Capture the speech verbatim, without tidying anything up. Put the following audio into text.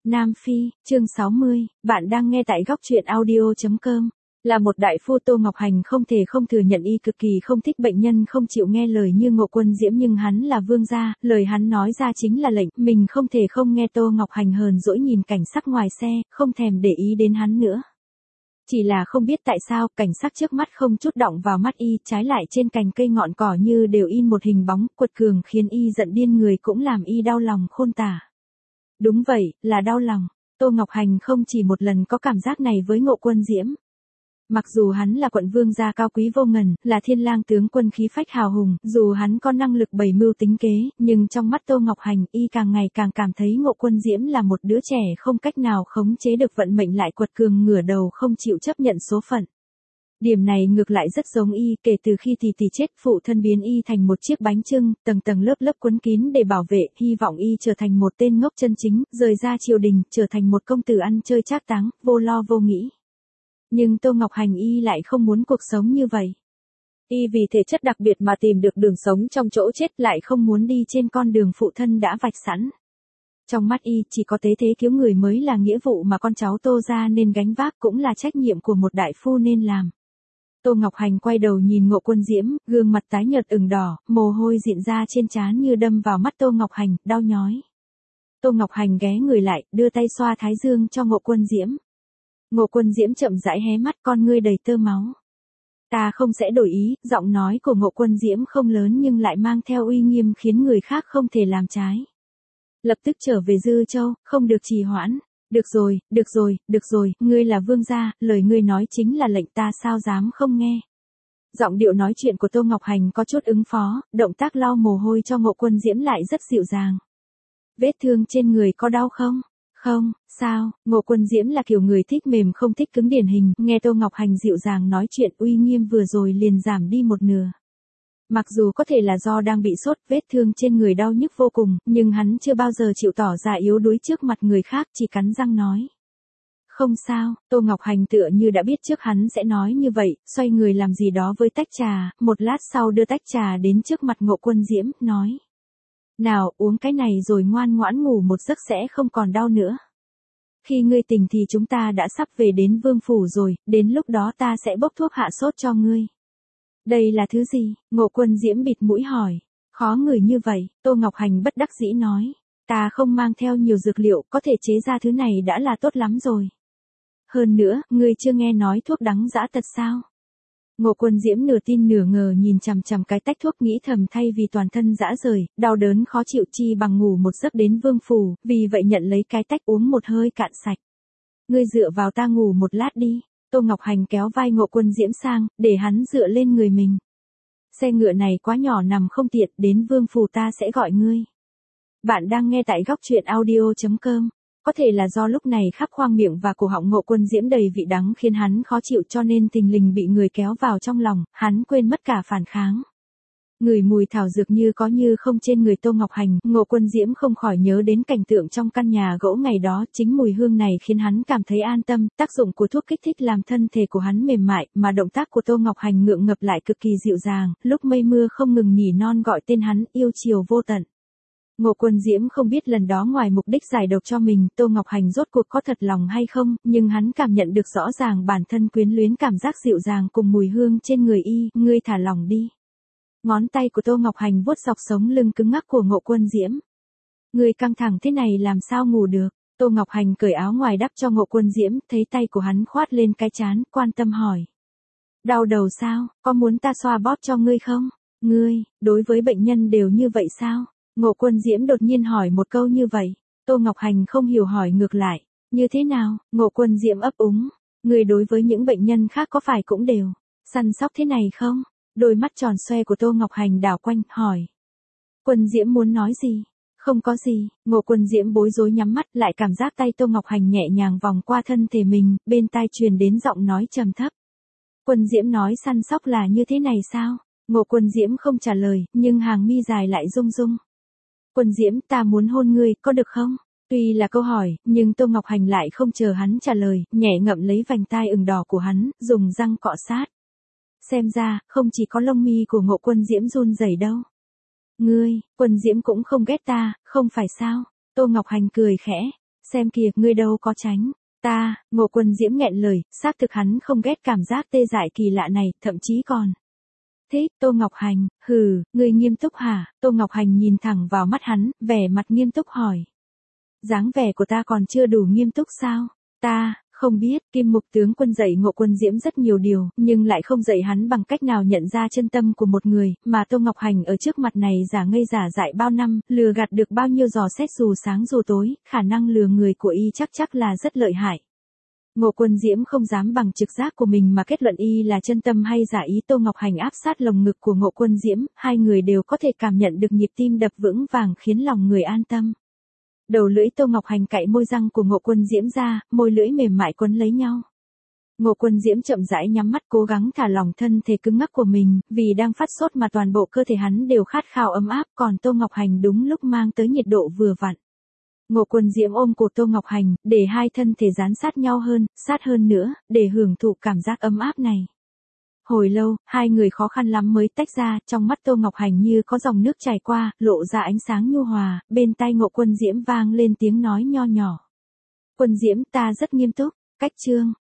Nam Phi, chương sáu mươi, bạn đang nghe tại góc truyện audio chấm com. Là một đại phu Tô Ngọc Hành không thể không thừa nhận y cực kỳ không thích bệnh nhân không chịu nghe lời như Ngộ Quân Diễm, nhưng hắn là vương gia, lời hắn nói ra chính là lệnh, mình không thể không nghe. Tô Ngọc Hành hờn dỗi nhìn cảnh sắc ngoài xe, không thèm để ý đến hắn nữa. Chỉ là không biết tại sao, cảnh sắc trước mắt không chút động vào mắt y, trái lại trên cành cây ngọn cỏ như đều in một hình bóng, quật cường khiến y giận điên người, cũng làm y đau lòng khôn tả. Đúng vậy, là đau lòng. Tô Ngọc Hành không chỉ một lần có cảm giác này với Ngộ Quân Diễm. Mặc dù hắn là quận vương gia cao quý vô ngần, là thiên lang tướng quân khí phách hào hùng, dù hắn có năng lực bày mưu tính kế, nhưng trong mắt Tô Ngọc Hành, y càng ngày càng cảm thấy Ngộ Quân Diễm là một đứa trẻ không cách nào khống chế được vận mệnh, lại quật cường ngửa đầu không chịu chấp nhận số phận. Điểm này ngược lại rất giống y, kể từ khi tỷ tỷ chết, phụ thân biến y thành một chiếc bánh chưng, tầng tầng lớp lớp quấn kín để bảo vệ, hy vọng y trở thành một tên ngốc chân chính, rời ra triều đình, trở thành một công tử ăn chơi trác táng, vô lo vô nghĩ. Nhưng Tô Ngọc Hành y lại không muốn cuộc sống như vậy. Y vì thể chất đặc biệt mà tìm được đường sống trong chỗ chết, lại không muốn đi trên con đường phụ thân đã vạch sẵn. Trong mắt y, chỉ có tế thế cứu người mới là nghĩa vụ mà con cháu Tô gia nên gánh vác, cũng là trách nhiệm của một đại phu nên làm. Tô Ngọc Hành quay đầu nhìn Ngộ Quân Diễm, gương mặt tái nhợt ửng đỏ, mồ hôi dịn ra trên trán như đâm vào mắt Tô Ngọc Hành, đau nhói. Tô Ngọc Hành ghé người lại, đưa tay xoa thái dương cho Ngộ Quân Diễm. Ngộ Quân Diễm chậm rãi hé mắt, con ngươi đầy tơ máu. Ta không sẽ đổi ý. Giọng nói của Ngộ Quân Diễm không lớn nhưng lại mang theo uy nghiêm khiến người khác không thể làm trái. Lập tức trở về Dư Châu, không được trì hoãn. Được rồi, được rồi, được rồi, ngươi là vương gia, lời ngươi nói chính là lệnh, ta sao dám không nghe. Giọng điệu nói chuyện của Tô Ngọc Hành có chút ứng phó, động tác lau mồ hôi cho Ngộ Quân Diễm lại rất dịu dàng. Vết thương trên người có đau không? Không, sao? Ngộ Quân Diễm là kiểu người thích mềm không thích cứng điển hình, nghe Tô Ngọc Hành dịu dàng nói chuyện, uy nghiêm vừa rồi liền giảm đi một nửa. Mặc dù có thể là do đang bị sốt, vết thương trên người đau nhức vô cùng, nhưng hắn chưa bao giờ chịu tỏ ra yếu đuối trước mặt người khác, chỉ cắn răng nói. Không sao. Tô Ngọc Hành tựa như đã biết trước hắn sẽ nói như vậy, xoay người làm gì đó với tách trà, một lát sau đưa tách trà đến trước mặt Ngộ Quân Diễm, nói. Nào, uống cái này rồi ngoan ngoãn ngủ một giấc sẽ không còn đau nữa. Khi ngươi tỉnh thì chúng ta đã sắp về đến vương phủ rồi, đến lúc đó ta sẽ bốc thuốc hạ sốt cho ngươi. Đây là thứ gì? Ngộ Quân Diễm bịt mũi hỏi. Khó ngửi như vậy. Tô Ngọc Hành bất đắc dĩ nói. Ta không mang theo nhiều dược liệu, có thể chế ra thứ này đã là tốt lắm rồi. Hơn nữa, ngươi chưa nghe nói thuốc đắng dã tật sao? Ngộ Quân Diễm nửa tin nửa ngờ nhìn chằm chằm cái tách thuốc, nghĩ thầm thay vì toàn thân rã rời, đau đớn khó chịu chi bằng ngủ một giấc đến vương phủ, vì vậy nhận lấy cái tách uống một hơi cạn sạch. Ngươi dựa vào ta ngủ một lát đi. Tô Ngọc Hành kéo vai Ngộ Quân Diễm sang, để hắn dựa lên người mình. Xe ngựa này quá nhỏ nằm không tiện, đến vương phủ ta sẽ gọi ngươi. Bạn đang nghe tại góc truyện audio chấm com. Có thể là do lúc này khắp khoang miệng và cổ họng Ngộ Quân Diễm đầy vị đắng khiến hắn khó chịu, cho nên thình lình bị người kéo vào trong lòng, hắn quên mất cả phản kháng. Ngửi mùi thảo dược như có như không trên người Tô Ngọc Hành, Ngộ Quân Diễm không khỏi nhớ đến cảnh tượng trong căn nhà gỗ ngày đó, chính mùi hương này khiến hắn cảm thấy an tâm, tác dụng của thuốc kích thích làm thân thể của hắn mềm mại, mà động tác của Tô Ngọc Hành ngượng ngập lại cực kỳ dịu dàng, lúc mây mưa không ngừng nỉ non gọi tên hắn, yêu chiều vô tận. Ngộ Quân Diễm không biết lần đó ngoài mục đích giải độc cho mình, Tô Ngọc Hành rốt cuộc có thật lòng hay không, nhưng hắn cảm nhận được rõ ràng bản thân quyến luyến cảm giác dịu dàng cùng mùi hương trên người y, ngươi thả lòng đi. Ngón tay của Tô Ngọc Hành vuốt dọc sống lưng cứng ngắc của Ngộ Quân Diễm. Ngươi căng thẳng thế này làm sao ngủ được? Tô Ngọc Hành cởi áo ngoài đắp cho Ngộ Quân Diễm, thấy tay của hắn khoát lên cái trán, quan tâm hỏi. Đau đầu sao, có muốn ta xoa bóp cho ngươi không? Ngươi, đối với bệnh nhân đều như vậy sao? Ngộ Quân Diễm đột nhiên hỏi một câu như vậy. Tô Ngọc Hành không hiểu hỏi ngược lại. Như thế nào? Ngộ Quân Diễm ấp úng. Ngươi đối với những bệnh nhân khác có phải cũng đều săn sóc thế này không? Đôi mắt tròn xoe của Tô Ngọc Hành đảo quanh, hỏi. Quân Diễm muốn nói gì? Không có gì. Ngộ Quân Diễm bối rối nhắm mắt, lại cảm giác tay Tô Ngọc Hành nhẹ nhàng vòng qua thân thể mình, bên tai truyền đến giọng nói trầm thấp. Quân Diễm nói săn sóc là như thế này sao? Ngộ Quân Diễm không trả lời, nhưng hàng mi dài lại rung rung. Quân Diễm, ta muốn hôn ngươi, có được không? Tuy là câu hỏi, nhưng Tô Ngọc Hành lại không chờ hắn trả lời, nhẹ ngậm lấy vành tai ửng đỏ của hắn, dùng răng cọ sát. Xem ra, không chỉ có lông mi của Ngộ Quân Diễm run rẩy đâu. Ngươi, Quân Diễm cũng không ghét ta, không phải sao? Tô Ngọc Hành cười khẽ. xem kìa, ngươi đâu có tránh. Ta, Ngộ Quân Diễm nghẹn lời, xác thực hắn không ghét cảm giác tê dại kỳ lạ này, thậm chí còn. Thế, Tô Ngọc Hành, hừ, ngươi nghiêm túc hả? Tô Ngọc Hành nhìn thẳng vào mắt hắn, vẻ mặt nghiêm túc hỏi. Dáng vẻ của ta còn chưa đủ nghiêm túc sao? Ta, không biết, Kim Mục tướng quân dạy Ngộ Quân Diễm rất nhiều điều, nhưng lại không dạy hắn bằng cách nào nhận ra chân tâm của một người, mà Tô Ngọc Hành ở trước mặt này giả ngây giả dại bao năm, lừa gạt được bao nhiêu dò xét dù sáng dù tối, khả năng lừa người của y chắc chắc là rất lợi hại. Ngộ Quân Diễm không dám bằng trực giác của mình mà kết luận y là chân tâm hay giả ý. Tô Ngọc Hành áp sát lồng ngực của Ngộ Quân Diễm, hai người đều có thể cảm nhận được nhịp tim đập vững vàng khiến lòng người an tâm. Đầu lưỡi Tô Ngọc Hành cạy môi răng của Ngộ Quân Diễm ra, môi lưỡi mềm mại quấn lấy nhau. Ngộ Quân Diễm chậm rãi nhắm mắt cố gắng thả lỏng thân thể cứng ngắc của mình, vì đang phát sốt mà toàn bộ cơ thể hắn đều khát khao ấm áp, còn Tô Ngọc Hành đúng lúc mang tới nhiệt độ vừa vặn. Ngộ Quân Diễm ôm cổ Tô Ngọc Hành, để hai thân thể dán sát nhau hơn, sát hơn nữa, để hưởng thụ cảm giác ấm áp này. Hồi lâu, hai người khó khăn lắm mới tách ra, trong mắt Tô Ngọc Hành như có dòng nước chảy qua, lộ ra ánh sáng nhu hòa, bên tai Ngộ Quân Diễm vang lên tiếng nói nho nhỏ. Quân Diễm, ta rất nghiêm túc, cách chương.